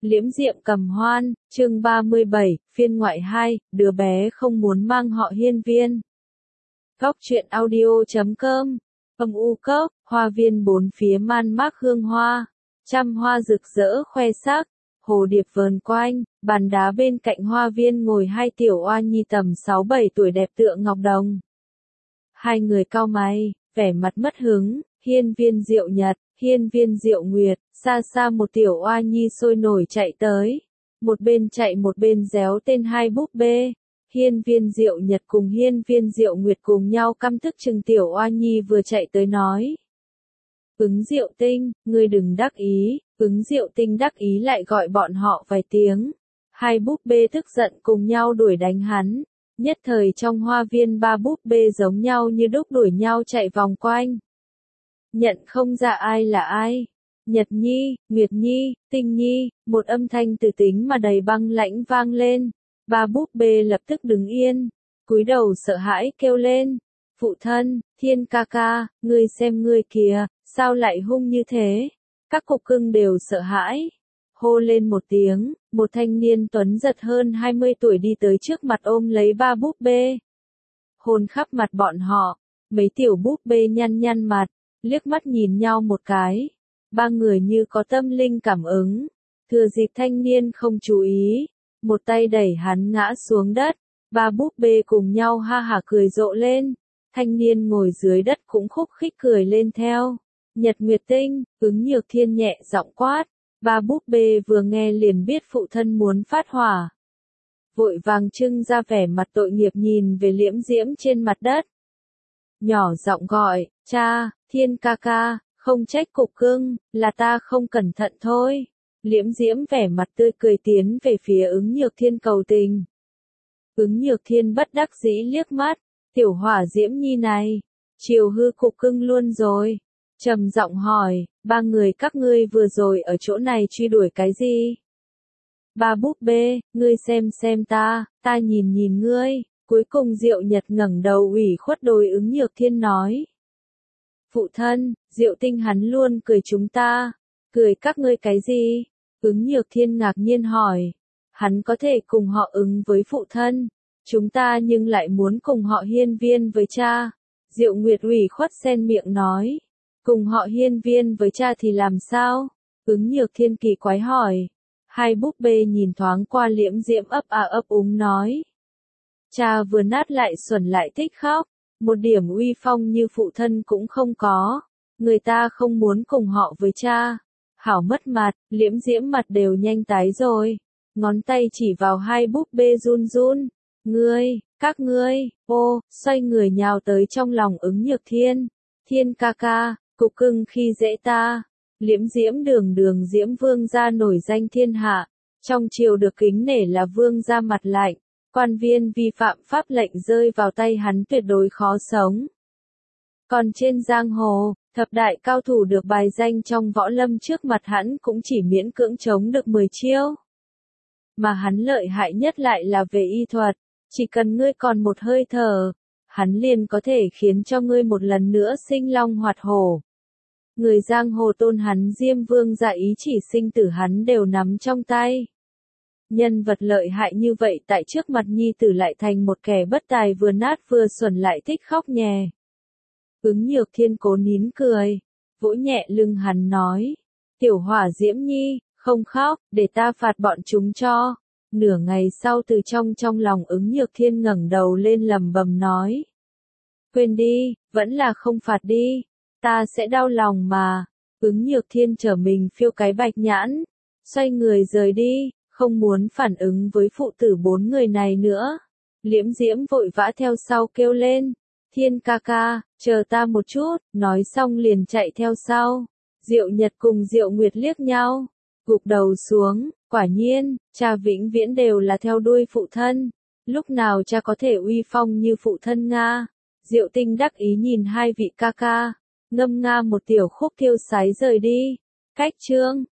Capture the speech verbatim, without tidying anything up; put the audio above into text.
Liễm diệm cầm hoan, chương ba mươi bảy, phiên ngoại hai, đứa bé không muốn mang họ Hiên Viên. Góc truyện audio chấm com, âm u cốc, hoa viên bốn phía man mác hương hoa, trăm hoa rực rỡ khoe sắc, hồ điệp vờn quanh, bàn đá bên cạnh hoa viên ngồi hai tiểu oa nhi tầm sáu bảy tuổi đẹp tựa ngọc đồng. Hai người cau mày, vẻ mặt mất hứng, Hiên Viên Diệu Nhật, Hiên Viên Diệu Nguyệt, xa xa một tiểu oa nhi sôi nổi chạy tới, một bên chạy một bên réo tên hai búp bê. Hiên Viên Diệu Nhật cùng Hiên Viên Diệu Nguyệt cùng nhau căm tức chừng tiểu oa nhi vừa chạy tới nói. Ứng Diệu Tinh, ngươi đừng đắc ý, Ứng Diệu Tinh đắc ý lại gọi bọn họ vài tiếng. Hai búp bê tức giận cùng nhau đuổi đánh hắn. Nhất thời trong hoa viên ba búp bê giống nhau như đúc đuổi nhau chạy vòng quanh. Nhận không ra ai là ai. Nhật Nhi, Nguyệt Nhi, Tinh Nhi, một âm thanh từ tính mà đầy băng lãnh vang lên. Ba búp bê lập tức đứng yên, cúi đầu sợ hãi kêu lên. Phụ thân, Thiên ca ca, ngươi xem ngươi kìa, sao lại hung như thế? Các cục cưng đều sợ hãi. Hô lên một tiếng, một thanh niên tuấn giật hơn hai mươi tuổi đi tới trước mặt ôm lấy ba búp bê. Hôn khắp mặt bọn họ, mấy tiểu búp bê nhăn nhăn mặt, liếc mắt nhìn nhau một cái. Ba người như có tâm linh cảm ứng. Thừa dịp thanh niên không chú ý, một tay đẩy hắn ngã xuống đất. Ba búp bê cùng nhau ha hả cười rộ lên. Thanh niên ngồi dưới đất cũng khúc khích cười lên theo. Nhật Nguyệt Tinh, Ứng Nhược Thiên nhẹ giọng quát. Ba búp bê vừa nghe liền biết phụ thân muốn phát hỏa. Vội vàng trưng ra vẻ mặt tội nghiệp nhìn về Liễm Diễm trên mặt đất. Nhỏ giọng gọi, cha, Thiên ca ca, không trách cục cưng, là ta không cẩn thận thôi. Liễm Diễm vẻ mặt tươi cười tiến về phía Ứng Nhược Thiên cầu tình. Ứng Nhược Thiên bất đắc dĩ liếc mắt, tiểu hỏa Diễm Nhi này, chiều hư cục cưng luôn rồi. Trầm giọng hỏi, ba người các ngươi vừa rồi ở chỗ này truy đuổi cái gì? Ba búp bê, ngươi xem xem ta, ta nhìn nhìn ngươi. Cuối cùng Diệu Nhật ngẩng đầu ủy khuất đối Ứng Nhược Thiên nói. Phụ thân, Diệu Tinh hắn luôn cười chúng ta. Cười các ngươi cái gì? Ứng Nhược Thiên ngạc nhiên hỏi. Hắn có thể cùng họ Ứng với phụ thân. Chúng ta nhưng lại muốn cùng họ Hiên Viên với cha. Diệu Nguyệt ủy khuất xen miệng nói. Cùng họ Hiên Viên với cha thì làm sao? Ứng Nhược Thiên kỳ quái hỏi. Hai búp bê nhìn thoáng qua Liễm Diễm ấp à ấp úng nói. Cha vừa nát lại xuẩn lại thích khóc. Một điểm uy phong như phụ thân cũng không có. Người ta không muốn cùng họ với cha. Hảo mất mặt, Liễm Diễm mặt đều nhanh tái rồi. Ngón tay chỉ vào hai búp bê run run. Ngươi, các ngươi, ô, xoay người nhào tới trong lòng Ứng Nhược Thiên. Thiên ca ca, cục cưng khi dễ ta. Liễm Diễm đường đường Diễm Vương gia nổi danh thiên hạ. Trong triều được kính nể là vương gia mặt lạnh. Quan viên vi phạm pháp lệnh rơi vào tay hắn tuyệt đối khó sống. Còn trên giang hồ, thập đại cao thủ được bài danh trong võ lâm trước mặt hắn cũng chỉ miễn cưỡng chống được mười chiêu. Mà hắn lợi hại nhất lại là về y thuật, chỉ cần ngươi còn một hơi thở, hắn liền có thể khiến cho ngươi một lần nữa sinh long hoạt hổ. Người giang hồ tôn hắn Diêm Vương gia ý chỉ sinh tử hắn đều nắm trong tay. Nhân vật lợi hại như vậy tại trước mặt nhi tử lại thành một kẻ bất tài vừa nát vừa xuẩn lại thích khóc nhè. Ứng Nhược Thiên cố nín cười, vỗ nhẹ lưng hắn nói. Tiểu hỏa Diễm Nhi, không khóc, để ta phạt bọn chúng cho. Nửa ngày sau từ trong trong lòng Ứng Nhược Thiên ngẩng đầu lên lầm bầm nói. Quên đi, vẫn là không phạt đi, ta sẽ đau lòng mà. Ứng Nhược Thiên trở mình phiêu cái bạch nhãn, xoay người rời đi, không muốn phản ứng với phụ tử bốn người này nữa. Liễm Diễm vội vã theo sau kêu lên. Thiên ca ca, chờ ta một chút, nói xong liền chạy theo sau. Diệu Nhật cùng Diệu Nguyệt liếc nhau, gục đầu xuống, quả nhiên, cha vĩnh viễn đều là theo đuôi phụ thân. Lúc nào cha có thể uy phong như phụ thân Nga? Diệu Tinh đắc ý nhìn hai vị ca ca, ngâm nga một tiểu khúc tiêu sái rời đi. Cách chương